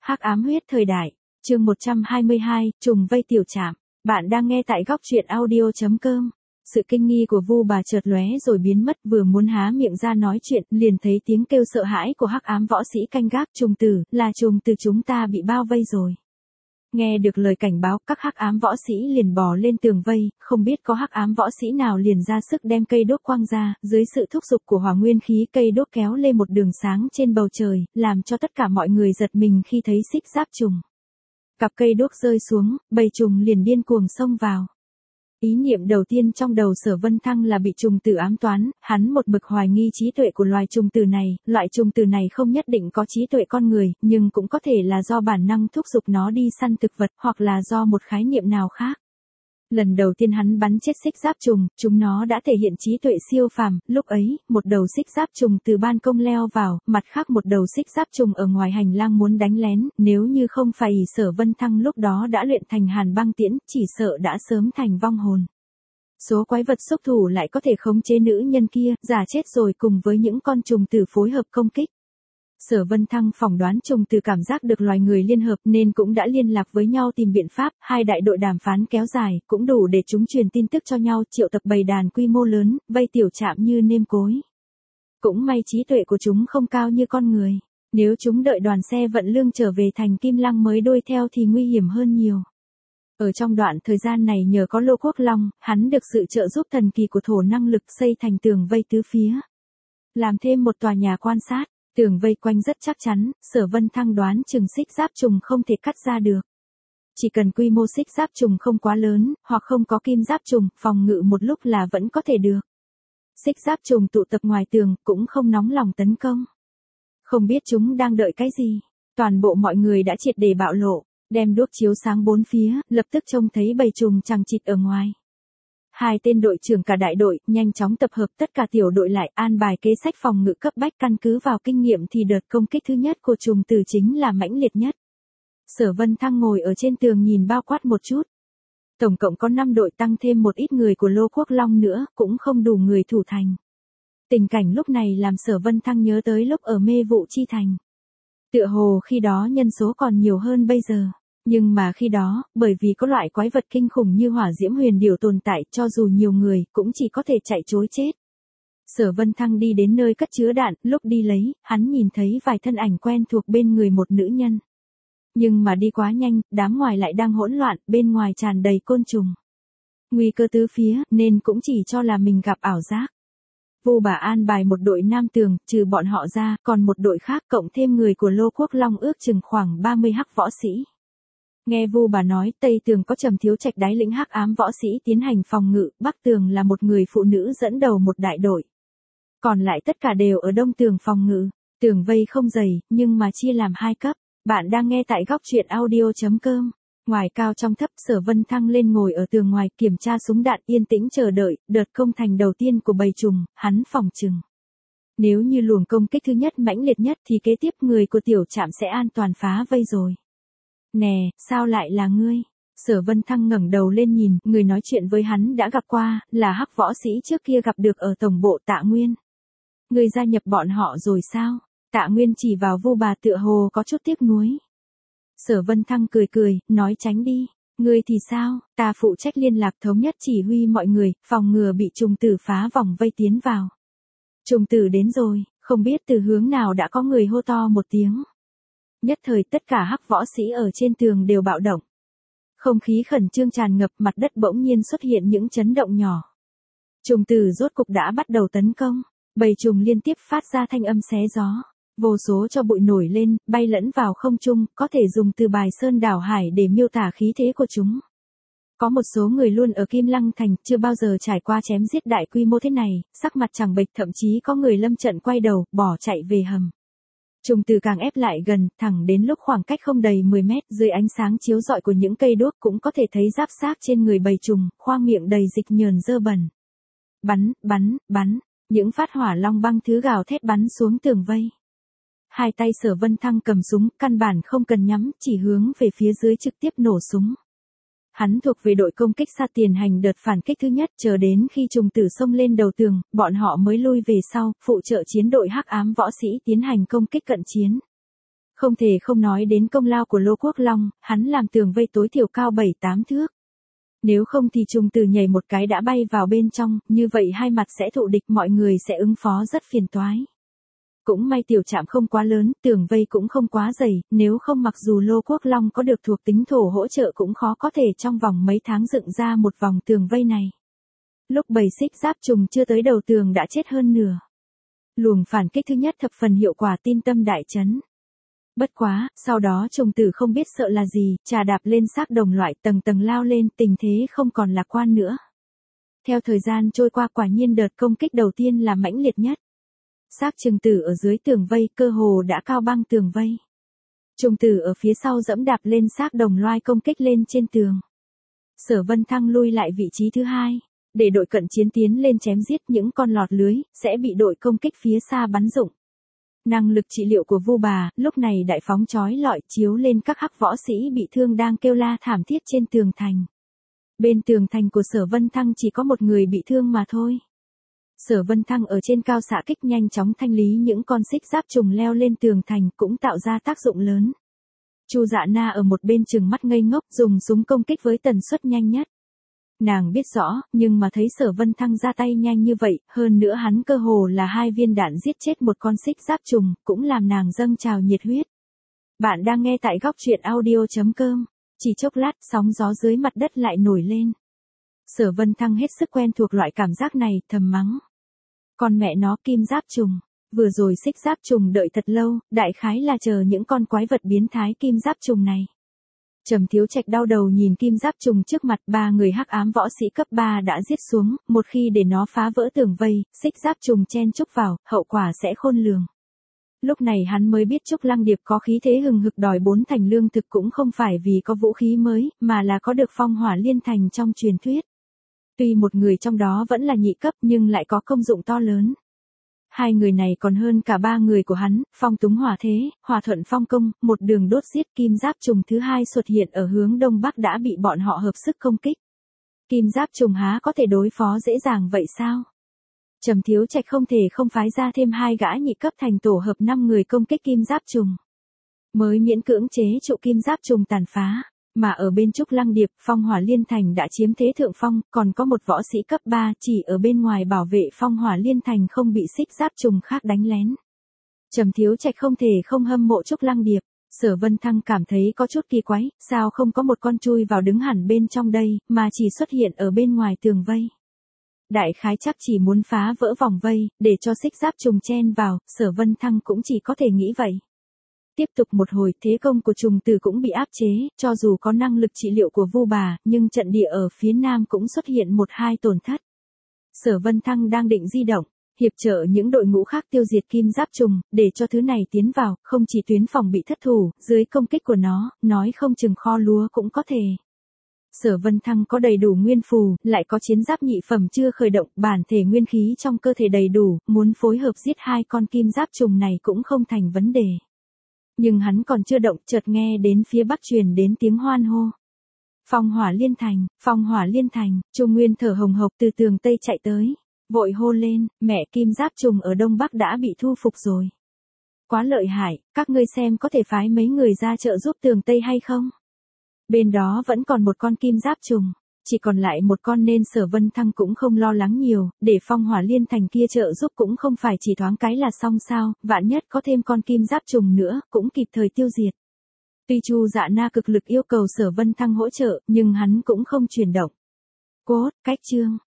Hắc ám huyết thời đại, chương 122, trùng vây tiểu trạm. Bạn đang nghe tại góc truyện audio.com. Sự kinh nghi của Vu Bà chợt lóe rồi biến mất, vừa muốn há miệng ra nói chuyện, liền thấy tiếng kêu sợ hãi của hắc ám võ sĩ canh gác. Trùng tử, là trùng tử, chúng ta bị bao vây rồi. Nghe được lời cảnh báo, các hắc ám võ sĩ liền bò lên tường vây, không biết có hắc ám võ sĩ nào liền ra sức đem cây đốt quăng ra, dưới sự thúc giục của hỏa nguyên khí, cây đốt kéo lên một đường sáng trên bầu trời, làm cho tất cả mọi người giật mình khi thấy xích giáp trùng. Cặp cây đốt rơi xuống, bầy trùng liền điên cuồng xông vào. Ý niệm đầu tiên trong đầu Sở Vân Thăng là bị trùng tử ám toán, hắn một mực hoài nghi trí tuệ của loài trùng tử này, loại trùng tử này không nhất định có trí tuệ con người, nhưng cũng có thể là do bản năng thúc giục nó đi săn thực vật, hoặc là do một khái niệm nào khác. Lần đầu tiên hắn bắn chết xích giáp trùng, chúng nó đã thể hiện trí tuệ siêu phàm, lúc ấy, một đầu xích giáp trùng từ ban công leo vào, mặt khác một đầu xích giáp trùng ở ngoài hành lang muốn đánh lén, nếu như không phải Sở Vân Thăng lúc đó đã luyện thành hàn băng tiễn, chỉ sợ đã sớm thành vong hồn. Số quái vật xúc thủ lại có thể khống chế nữ nhân kia, giả chết rồi cùng với những con trùng tử phối hợp công kích. Sở Vân Thăng phỏng đoán trùng tử cảm giác được loài người liên hợp nên cũng đã liên lạc với nhau tìm biện pháp, hai đại đội đàm phán kéo dài, cũng đủ để chúng truyền tin tức cho nhau, triệu tập bầy đàn quy mô lớn, vây tiểu trạm như nêm cối. Cũng may trí tuệ của chúng không cao như con người, nếu chúng đợi đoàn xe vận lương trở về thành Kim Lăng mới đuổi theo thì nguy hiểm hơn nhiều. Ở trong đoạn thời gian này nhờ có Lô Quốc Long, hắn được sự trợ giúp thần kỳ của thổ năng lực xây thành tường vây tứ phía. Làm thêm một tòa nhà quan sát. Tường vây quanh rất chắc chắn, Sở Vân Thăng đoán chừng xích giáp trùng không thể cắt ra được. Chỉ cần quy mô xích giáp trùng không quá lớn, hoặc không có kim giáp trùng, phòng ngự một lúc là vẫn có thể được. Xích giáp trùng tụ tập ngoài tường, cũng không nóng lòng tấn công. Không biết chúng đang đợi cái gì. Toàn bộ mọi người đã triệt để bạo lộ, đem đuốc chiếu sáng bốn phía, lập tức trông thấy bầy trùng chằng chịt ở ngoài. Hai tên đội trưởng cả đại đội nhanh chóng tập hợp tất cả tiểu đội lại, an bài kế sách phòng ngự cấp bách, căn cứ vào kinh nghiệm thì đợt công kích thứ nhất của trùng tử chính là mãnh liệt nhất. Sở Vân Thăng ngồi ở trên tường nhìn bao quát một chút. Tổng cộng có 5 đội tăng thêm một ít người của Lô Quốc Long nữa, cũng không đủ người thủ thành. Tình cảnh lúc này làm Sở Vân Thăng nhớ tới lúc ở Mê Vụ Chi Thành. Tựa hồ khi đó nhân số còn nhiều hơn bây giờ. Nhưng mà khi đó, bởi vì có loại quái vật kinh khủng như hỏa diễm huyền điểu tồn tại, cho dù nhiều người, cũng chỉ có thể chạy trối chết. Sở Vân Thăng đi đến nơi cất chứa đạn, lúc đi lấy, hắn nhìn thấy vài thân ảnh quen thuộc bên người một nữ nhân. Nhưng mà đi quá nhanh, đám ngoài lại đang hỗn loạn, bên ngoài tràn đầy côn trùng. Nguy cơ tứ phía, nên cũng chỉ cho là mình gặp ảo giác. Vu Bà an bài một đội nam tường, trừ bọn họ ra, còn một đội khác cộng thêm người của Lô Quốc Long ước chừng khoảng 30 hắc võ sĩ. Nghe Vu Bà nói, Tây tường có Trầm Thiếu Trạch đái lĩnh hắc ám võ sĩ tiến hành phòng ngự, Bắc tường là một người phụ nữ dẫn đầu một đại đội. Còn lại tất cả đều ở Đông tường phòng ngự, tường vây không dày, nhưng mà chia làm 2 cấp. Bạn đang nghe tại góc truyện audio.com. Ngoài cao trong thấp, Sở Vân Thăng lên ngồi ở tường ngoài, kiểm tra súng đạn, yên tĩnh chờ đợi, đợt công thành đầu tiên của bầy trùng, hắn phòng chừng. Nếu như luồng công kích thứ nhất mãnh liệt nhất thì kế tiếp người của tiểu trạm sẽ an toàn phá vây rồi. Nè, sao lại là ngươi? Sở Vân Thăng ngẩng đầu lên nhìn, người nói chuyện với hắn đã gặp qua, là hắc võ sĩ trước kia gặp được ở tổng bộ Tạ Nguyên. Ngươi gia nhập bọn họ rồi sao? Tạ Nguyên chỉ vào Vu Bà tựa hồ có chút tiếc nuối. Sở Vân Thăng cười cười, nói tránh đi. Ngươi thì sao? Ta phụ trách liên lạc thống nhất chỉ huy mọi người, phòng ngừa bị trùng tử phá vòng vây tiến vào. Trùng tử đến rồi, không biết từ hướng nào đã có người hô to một tiếng. Nhất thời tất cả hắc võ sĩ ở trên tường đều bạo động. Không khí khẩn trương tràn ngập, mặt đất bỗng nhiên xuất hiện những chấn động nhỏ. Trùng tử rốt cục đã bắt đầu tấn công, bầy trùng liên tiếp phát ra thanh âm xé gió. Vô số cho bụi nổi lên, bay lẫn vào không trung, có thể dùng từ bài sơn đảo hải để miêu tả khí thế của chúng. Có một số người luôn ở Kim Lăng Thành, chưa bao giờ trải qua chém giết đại quy mô thế này, sắc mặt trắng bệch, thậm chí có người lâm trận quay đầu, bỏ chạy về hầm. Trùng tử càng ép lại gần, thẳng đến lúc khoảng cách không đầy 10 mét, dưới ánh sáng chiếu rọi của những cây đuốc cũng có thể thấy giáp xác trên người bầy trùng, khoang miệng đầy dịch nhờn dơ bẩn. Bắn, bắn, bắn, những phát hỏa long băng thứ gào thét bắn xuống tường vây. Hai tay Sở Vân Thăng cầm súng, căn bản không cần nhắm, chỉ hướng về phía dưới trực tiếp nổ súng. Hắn thuộc về đội công kích xa tiền hành đợt phản kích thứ nhất, chờ đến khi trùng tử xông lên đầu tường, bọn họ mới lui về sau, phụ trợ chiến đội hắc ám võ sĩ tiến hành công kích cận chiến. Không thể không nói đến công lao của Lô Quốc Long, hắn làm tường vây tối thiểu cao 7-8 thước. Nếu không thì trùng tử nhảy một cái đã bay vào bên trong, như vậy hai mặt sẽ thụ địch, mọi người sẽ ứng phó rất phiền toái. Cũng may tiểu trạm không quá lớn, tường vây cũng không quá dày, nếu không mặc dù Lô Quốc Long có được thuộc tính thổ hỗ trợ cũng khó có thể trong vòng mấy tháng dựng ra một vòng tường vây này. Lúc bầy xích giáp trùng chưa tới đầu tường đã chết hơn nửa. Luồng phản kích thứ nhất thập phần hiệu quả, tin tâm đại chấn. Bất quá, sau đó trùng tử không biết sợ là gì, trà đạp lên xác đồng loại tầng tầng lao lên, tình thế không còn lạc quan nữa. Theo thời gian trôi qua, quả nhiên đợt công kích đầu tiên là mãnh liệt nhất. Xác trùng tử ở dưới tường vây cơ hồ đã cao băng tường vây. Trùng tử ở phía sau dẫm đạp lên xác đồng loài công kích lên trên tường. Sở Vân Thăng lui lại vị trí thứ hai, để đội cận chiến tiến lên chém giết, những con lọt lưới sẽ bị đội công kích phía xa bắn rụng. Năng lực trị liệu của Vu Bà lúc này đại phóng chói lọi chiếu lên các hắc võ sĩ bị thương đang kêu la thảm thiết trên tường thành. Bên tường thành của Sở Vân Thăng chỉ có một người bị thương mà thôi. Sở Vân Thăng ở trên cao xạ kích nhanh chóng thanh lý những con xích giáp trùng leo lên tường thành, cũng tạo ra tác dụng lớn. Chu Dạ Na ở một bên trừng mắt ngây ngốc, dùng súng công kích với tần suất nhanh nhất. Nàng biết rõ, nhưng mà thấy Sở Vân Thăng ra tay nhanh như vậy, hơn nữa hắn cơ hồ là 2 viên đạn giết chết một con xích giáp trùng, cũng làm nàng dâng trào nhiệt huyết. Bạn đang nghe tại góc truyện audio.com. Chỉ chốc lát, sóng gió dưới mặt đất lại nổi lên. Sở Vân Thăng hết sức quen thuộc loại cảm giác này, thầm mắng. Con mẹ nó, kim giáp trùng. Vừa rồi xích giáp trùng đợi thật lâu, đại khái là chờ những con quái vật biến thái kim giáp trùng này. Trầm Thiếu Trạch đau đầu nhìn kim giáp trùng trước mặt, 3 người hắc ám võ sĩ cấp 3 đã giết xuống, một khi để nó phá vỡ tường vây, xích giáp trùng chen chúc vào, hậu quả sẽ khôn lường. Lúc này hắn mới biết Trúc Lăng Điệp có khí thế hừng hực đòi 4 thành lương thực cũng không phải vì có vũ khí mới, mà là có được phong hỏa liên thành trong truyền thuyết. Tuy một người trong đó vẫn là nhị cấp nhưng lại có công dụng to lớn. 2 người này còn hơn cả 3 người của hắn, phong túng hỏa thế, hòa thuận phong công, một đường đốt giết. Kim giáp trùng thứ hai xuất hiện ở hướng đông bắc đã bị bọn họ hợp sức công kích. Kim giáp trùng há có thể đối phó dễ dàng vậy sao? Trầm Thiếu Trạch không thể không phái ra thêm 2 gã nhị cấp thành tổ hợp 5 người công kích kim giáp trùng. Mới miễn cưỡng chế trụ kim giáp trùng tàn phá. Mà ở bên Trúc Lăng Điệp, phong hỏa liên thành đã chiếm thế thượng phong, còn có một võ sĩ cấp 3 chỉ ở bên ngoài bảo vệ phong hỏa liên thành không bị xích giáp trùng khác đánh lén. Trầm Thiếu Trạch không thể không hâm mộ Trúc Lăng Điệp. Sở Vân Thăng cảm thấy có chút kỳ quái, sao không có một con chui vào đứng hẳn bên trong đây, mà chỉ xuất hiện ở bên ngoài tường vây. Đại khái chắc chỉ muốn phá vỡ vòng vây, để cho xích giáp trùng chen vào, Sở Vân Thăng cũng chỉ có thể nghĩ vậy. Tiếp tục một hồi, thế công của trùng tử cũng bị áp chế, cho dù có năng lực trị liệu của Vu Bà, nhưng trận địa ở phía nam cũng xuất hiện 1-2 tổn thất. Sở Vân Thăng đang định di động, hiệp trợ những đội ngũ khác tiêu diệt kim giáp trùng, để cho thứ này tiến vào, không chỉ tuyến phòng bị thất thủ, dưới công kích của nó, nói không chừng kho lúa cũng có thể. Sở Vân Thăng có đầy đủ nguyên phù, lại có chiến giáp nhị phẩm chưa khởi động, bản thể nguyên khí trong cơ thể đầy đủ, muốn phối hợp giết 2 con kim giáp trùng này cũng không thành vấn đề. Nhưng hắn còn chưa động, chợt nghe đến phía bắc truyền đến tiếng hoan hô. Phong hỏa liên thành, phong hỏa liên thành. Trung Nguyên thở hồng hộc từ tường tây chạy tới, vội hô lên, mẹ, kim giáp trùng ở đông bắc đã bị thu phục rồi. Quá lợi hại, các ngươi xem có thể phái mấy người ra trợ giúp tường tây hay không? Bên đó vẫn còn một con kim giáp trùng, chỉ còn lại một con nên Sở Vân Thăng cũng không lo lắng nhiều, để phong hỏa liên thành kia trợ giúp cũng không phải chỉ thoáng cái là xong sao, vạn nhất có thêm con kim giáp trùng nữa, cũng kịp thời tiêu diệt. Tuy Chu Dạ Na cực lực yêu cầu Sở Vân Thăng hỗ trợ, nhưng hắn cũng không chuyển động. Cốt, cách chương.